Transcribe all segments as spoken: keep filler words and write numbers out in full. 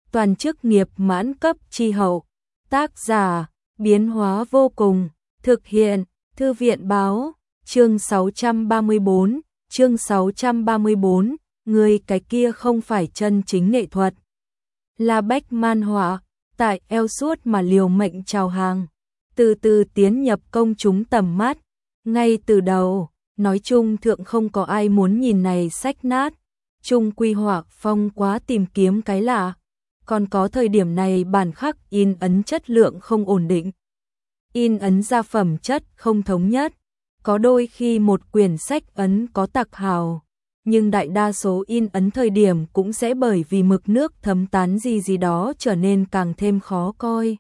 toàn chức nghiệp mãn cấp chi hậu. Tác giả, biến hóa vô cùng, thực hiện, Thư viện báo, chương sáu trăm ba mươi bốn, chương sáu trăm ba mươi bốn, người cái kia không phải chân chính nghệ thuật. Là Bách man họa, tại eo suốt mà liều mệnh chào hàng, từ từ tiến nhập công chúng tầm mắt, ngay từ đầu, nói chung thượng không có ai muốn nhìn này sách nát, chung quy họa phong quá tìm kiếm cái lạ, còn có thời điểm này bản khắc in ấn chất lượng không ổn định. In ấn ra phẩm chất không thống nhất, có đôi khi một quyển sách ấn có tặc hào, nhưng đại đa số in ấn thời điểm cũng sẽ bởi vì mực nước thấm tán gì gì đó trở nên càng thêm khó coi.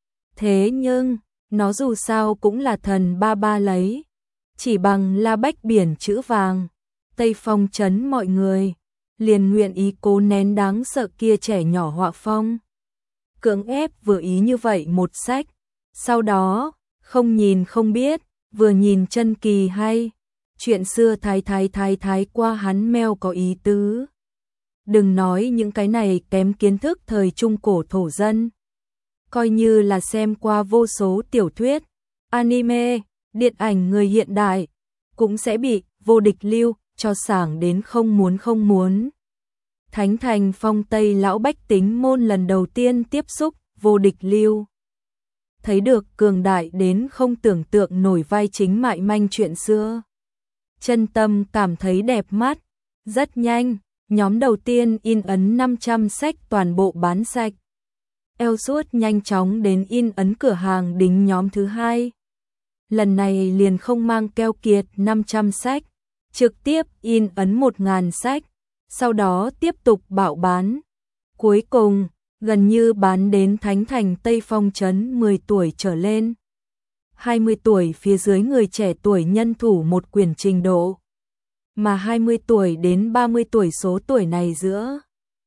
Thế nhưng, nó dù sao cũng là thần ba ba lấy, chỉ bằng La Bách biển chữ vàng, Tây Phong trấn mọi người, liền nguyện ý cố nén đáng sợ kia trẻ nhỏ họa phong. Cưỡng ép vừa ý như vậy một sách, sau đó, không nhìn không biết, vừa nhìn chân kỳ hay, chuyện xưa thái thái thái thái qua hắn meo có ý tứ. Đừng nói những cái này kém kiến thức thời trung cổ thổ dân. Coi như là xem qua vô số tiểu thuyết, anime, điện ảnh người hiện đại, cũng sẽ bị vô địch lưu cho sảng đến không muốn không muốn. Thánh thành phong Tây lão bách tính môn lần đầu tiên tiếp xúc vô địch lưu. Thấy được cường đại đến không tưởng tượng nổi vai chính mại manh chuyện xưa. Chân tâm cảm thấy đẹp mắt, rất nhanh, nhóm đầu tiên in ấn năm trăm sách toàn bộ bán sạch. Eo suốt nhanh chóng đến in ấn cửa hàng đính nhóm thứ hai. Lần này liền không mang keo kiệt năm trăm sách, trực tiếp in ấn một nghìn sách, sau đó tiếp tục bạo bán. Cuối cùng, gần như bán đến thánh thành Tây Phong trấn mười tuổi trở lên. hai mươi tuổi phía dưới người trẻ tuổi nhân thủ một quyển trình độ. Mà hai mươi tuổi đến ba mươi tuổi số tuổi này giữa.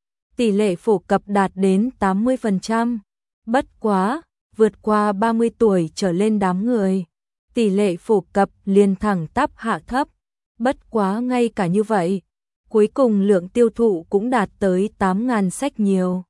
Tỷ lệ phổ cập đạt đến tám mươi phần trăm. Bất quá, vượt qua ba mươi tuổi trở lên đám người. Tỷ lệ phổ cập liền thẳng tắp hạ thấp. Bất quá ngay cả như vậy, cuối cùng lượng tiêu thụ cũng đạt tới tám nghìn sách nhiều.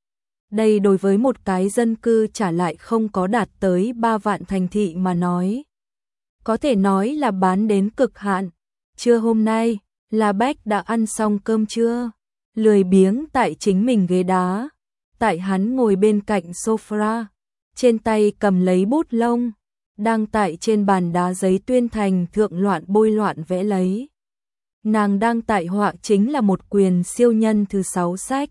Đây đối với một cái dân cư trả lại không có đạt tới ba vạn thành thị mà nói. Có thể nói là bán đến cực hạn. Trưa hôm nay, La Bách đã ăn xong cơm trưa, lười biếng tại chính mình ghế đá. Tại hắn ngồi bên cạnh sofa, trên tay cầm lấy bút lông, đang tại trên bàn đá giấy tuyên thành thượng loạn bôi loạn vẽ lấy. Nàng đang tại họa chính là một quyển siêu nhân thứ sáu sách.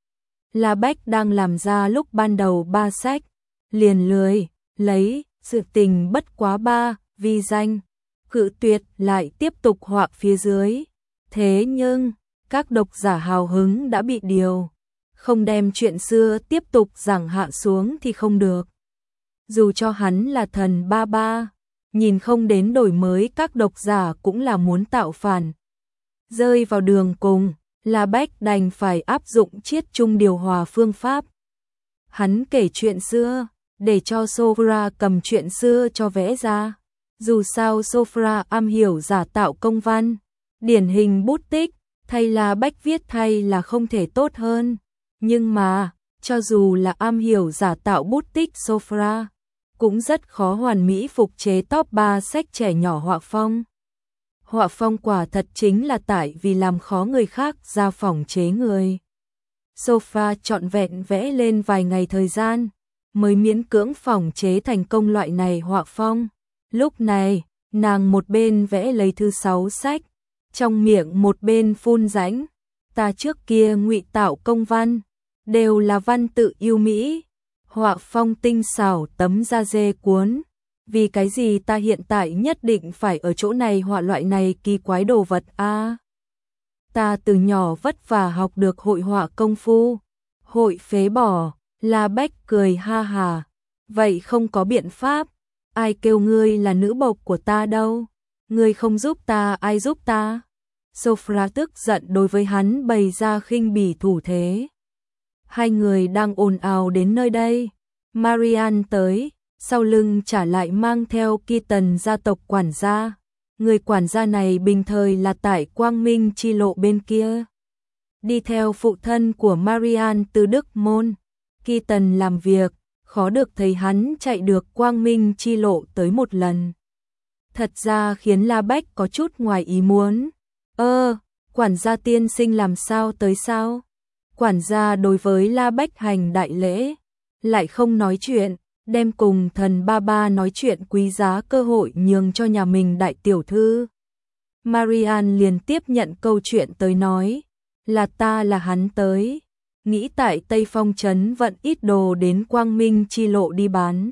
La Bách đang làm ra lúc ban đầu ba sách, liền lười, lấy, sự tình bất quá ba, vi danh, cự tuyệt lại tiếp tục họa phía dưới. Thế nhưng, các độc giả hào hứng đã bị điều, không đem chuyện xưa tiếp tục giảng hạ xuống thì không được. Dù cho hắn là thần ba ba, nhìn không đến đổi mới các độc giả cũng là muốn tạo phản. Rơi vào đường cùng, La Bách đành phải áp dụng chiết chung điều hòa phương pháp. Hắn kể chuyện xưa, để cho Sophra cầm chuyện xưa cho vẽ ra. Dù sao Sophra am hiểu giả tạo công văn, điển hình bút tích, thay La Bách viết thay là không thể tốt hơn. Nhưng mà, cho dù là am hiểu giả tạo bút tích Sophra, cũng rất khó hoàn mỹ phục chế top ba sách trẻ nhỏ họa phong. Họa phong quả thật chính là tại vì làm khó người khác ra phỏng chế người. Sophra trọn vẹn vẽ lên vài ngày thời gian, mới miễn cưỡng phỏng chế thành công loại này họa phong. Lúc này, nàng một bên vẽ lấy thứ sáu sách, trong miệng một bên phun rãnh. Ta trước kia ngụy tạo công văn, đều là văn tự yêu mỹ, họa phong tinh xảo tấm da dê cuốn. Vì cái gì ta hiện tại nhất định phải ở chỗ này họa loại này kỳ quái đồ vật a? À, ta từ nhỏ vất vả học được hội họa công phu, hội phế bỏ. La Bách cười ha hà. Vậy không có biện pháp, ai kêu ngươi là nữ bộc của ta đâu, ngươi không giúp ta ai giúp ta? Sophra tức giận đối với hắn bày ra khinh bỉ thủ thế. Hai người đang ồn ào đến nơi đây, Marian tới, sau lưng trả lại mang theo Keaton gia tộc quản gia. Người quản gia này bình thời là tại Quang Minh chi lộ bên kia. đi theo phụ thân của Marian từ Đức Môn, Kỳ Tần làm việc, khó được thấy hắn chạy được quang minh chi lộ tới một lần. Thật ra khiến La Bách có chút ngoài ý muốn. Ơ, quản gia tiên sinh làm sao tới sao? Quản gia đối với La Bách hành đại lễ, lại không nói chuyện, đem cùng thần ba ba nói chuyện quý giá cơ hội nhường cho nhà mình đại tiểu thư. Marian liền tiếp nhận câu chuyện tới nói, là ta là hắn tới, nghĩ tại Tây Phong Trấn vận ít đồ đến quang minh chi lộ đi bán.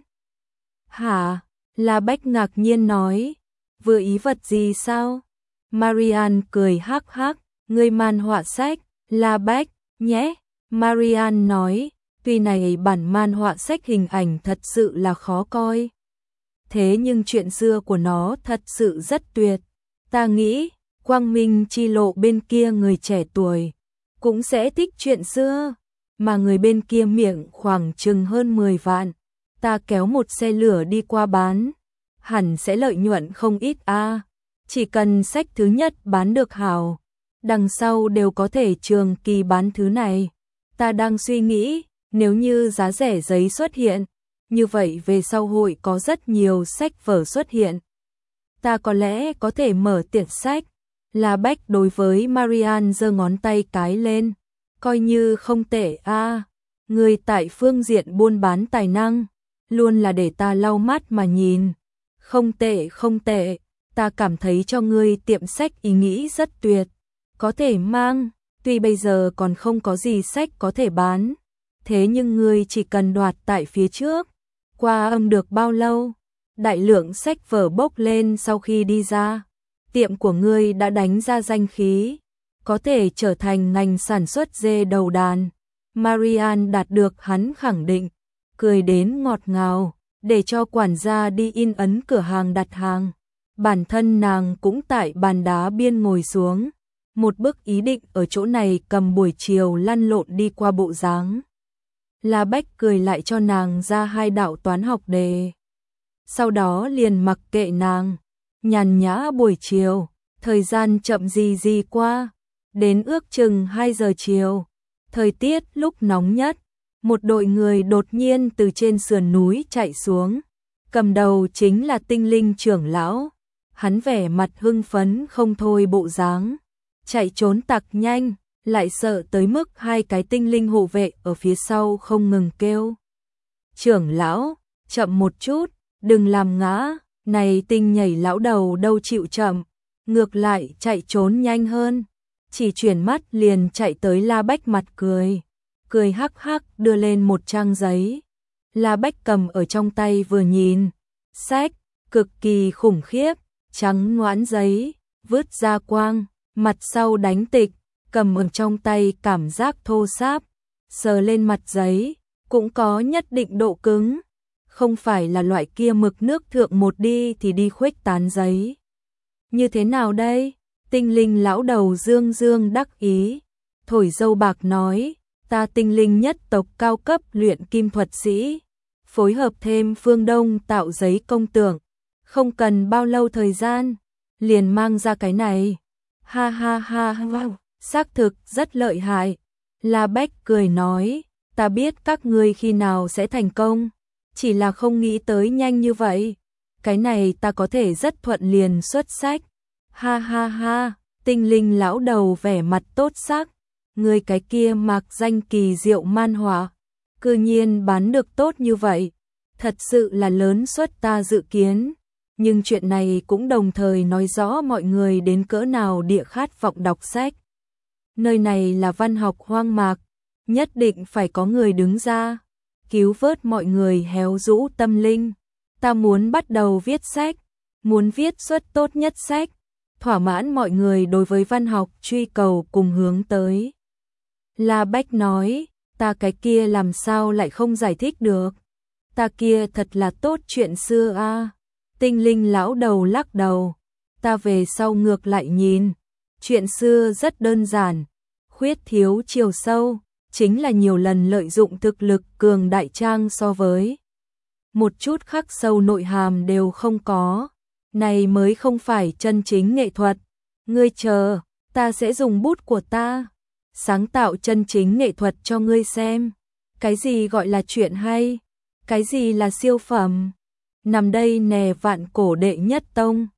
Hả? La Bách ngạc nhiên nói, vừa ý vật gì sao? Marian cười hắc hắc, ngươi man họa sách, La Bách, nhé. Marian nói, tuy này bản man họa sách hình ảnh thật sự là khó coi. Thế nhưng chuyện xưa của nó thật sự rất tuyệt. Ta nghĩ, quang minh chi lộ bên kia người trẻ tuổi cũng sẽ thích chuyện xưa, mà người bên kia miệng khoảng chừng hơn mười vạn. Ta kéo một xe lửa đi qua bán, hẳn sẽ lợi nhuận không ít a. À. Chỉ cần sách thứ nhất bán được hảo, đằng sau đều có thể trường kỳ bán thứ này. Ta đang suy nghĩ, nếu như giá rẻ giấy xuất hiện, như vậy về sau hội có rất nhiều sách vở xuất hiện. Ta có lẽ có thể mở tiệm sách. La Bách đối với Marian giơ ngón tay cái lên, coi như không tệ a. À. Người tại phương diện buôn bán tài năng, luôn là để ta lau mắt mà nhìn. Không tệ không tệ, ta cảm thấy cho ngươi tiệm sách ý nghĩ rất tuyệt. Có thể mang, tuy bây giờ còn không có gì sách có thể bán, thế nhưng ngươi chỉ cần đoạt tại phía trước. Qua âm được bao lâu, đại lượng sách vở bốc lên sau khi đi ra, tiệm của ngươi đã đánh ra danh khí, có thể trở thành ngành sản xuất dê đầu đàn. Marian đạt được hắn khẳng định, cười đến ngọt ngào, để cho quản gia đi in ấn cửa hàng đặt hàng. Bản thân nàng cũng tại bàn đá biên ngồi xuống, một bức ý định ở chỗ này cầm buổi chiều lăn lộn đi qua bộ dáng. La Bách cười lại cho nàng ra hai đạo toán học đề. Sau đó liền mặc kệ nàng, nhàn nhã buổi chiều, thời gian chậm gì gì qua, đến ước chừng hai giờ chiều, thời tiết lúc nóng nhất, một đội người đột nhiên từ trên sườn núi chạy xuống, cầm đầu chính là Tinh Linh trưởng lão, hắn vẻ mặt hưng phấn không thôi bộ dáng, chạy trốn tặc nhanh, lại sợ tới mức hai cái tinh linh hộ vệ ở phía sau không ngừng kêu. Trưởng lão, chậm một chút, đừng làm ngã, này tinh nhảy lão đầu đâu chịu chậm, ngược lại chạy trốn nhanh hơn, chỉ chuyển mắt liền chạy tới La Bách mặt cười, cười hắc hắc đưa lên một trang giấy. La Bách cầm ở trong tay vừa nhìn, sách, cực kỳ khủng khiếp, trắng ngoãn giấy, vứt ra quang, mặt sau đánh tịch, cầm ở trong tay cảm giác thô ráp, sờ lên mặt giấy, cũng có nhất định độ cứng, không phải là loại kia mực nước thượng một đi thì đi khuếch tán giấy. Như thế nào đây? Tinh linh lão đầu dương dương đắc ý, thổi dâu bạc nói, ta tinh linh nhất tộc cao cấp luyện kim thuật sĩ, phối hợp thêm phương Đông tạo giấy công tưởng, không cần bao lâu thời gian, liền mang ra cái này. Ha ha ha ha, xác thực rất lợi hại. La Bách cười nói, ta biết các ngươi khi nào sẽ thành công, chỉ là không nghĩ tới nhanh như vậy. Cái này ta có thể rất thuận liền xuất sách. Ha ha ha, tinh linh lão đầu vẻ mặt tốt sắc, người cái kia mặc danh kỳ diệu man họa, cư nhiên bán được tốt như vậy, thật sự là lớn suất ta dự kiến. Nhưng chuyện này cũng đồng thời nói rõ mọi người đến cỡ nào địa khát vọng đọc sách. Nơi này là văn học hoang mạc, nhất định phải có người đứng ra, cứu vớt mọi người héo rũ tâm linh. Ta muốn bắt đầu viết sách, muốn viết xuất tốt nhất sách, thỏa mãn mọi người đối với văn học truy cầu cùng hướng tới. La Bách nói, ta cái kia làm sao lại không giải thích được, ta kia thật là tốt chuyện xưa a. À. Tinh linh lão đầu lắc đầu, ta về sau ngược lại nhìn, chuyện xưa rất đơn giản, khuyết thiếu chiều sâu, chính là nhiều lần lợi dụng thực lực cường đại trang so với một chút khắc sâu nội hàm đều không có, này mới không phải chân chính nghệ thuật. Ngươi chờ, ta sẽ dùng bút của ta sáng tạo chân chính nghệ thuật cho ngươi xem. Cái gì gọi là chuyện hay? Cái gì là siêu phẩm? Nằm đây nè vạn cổ đệ nhất tông.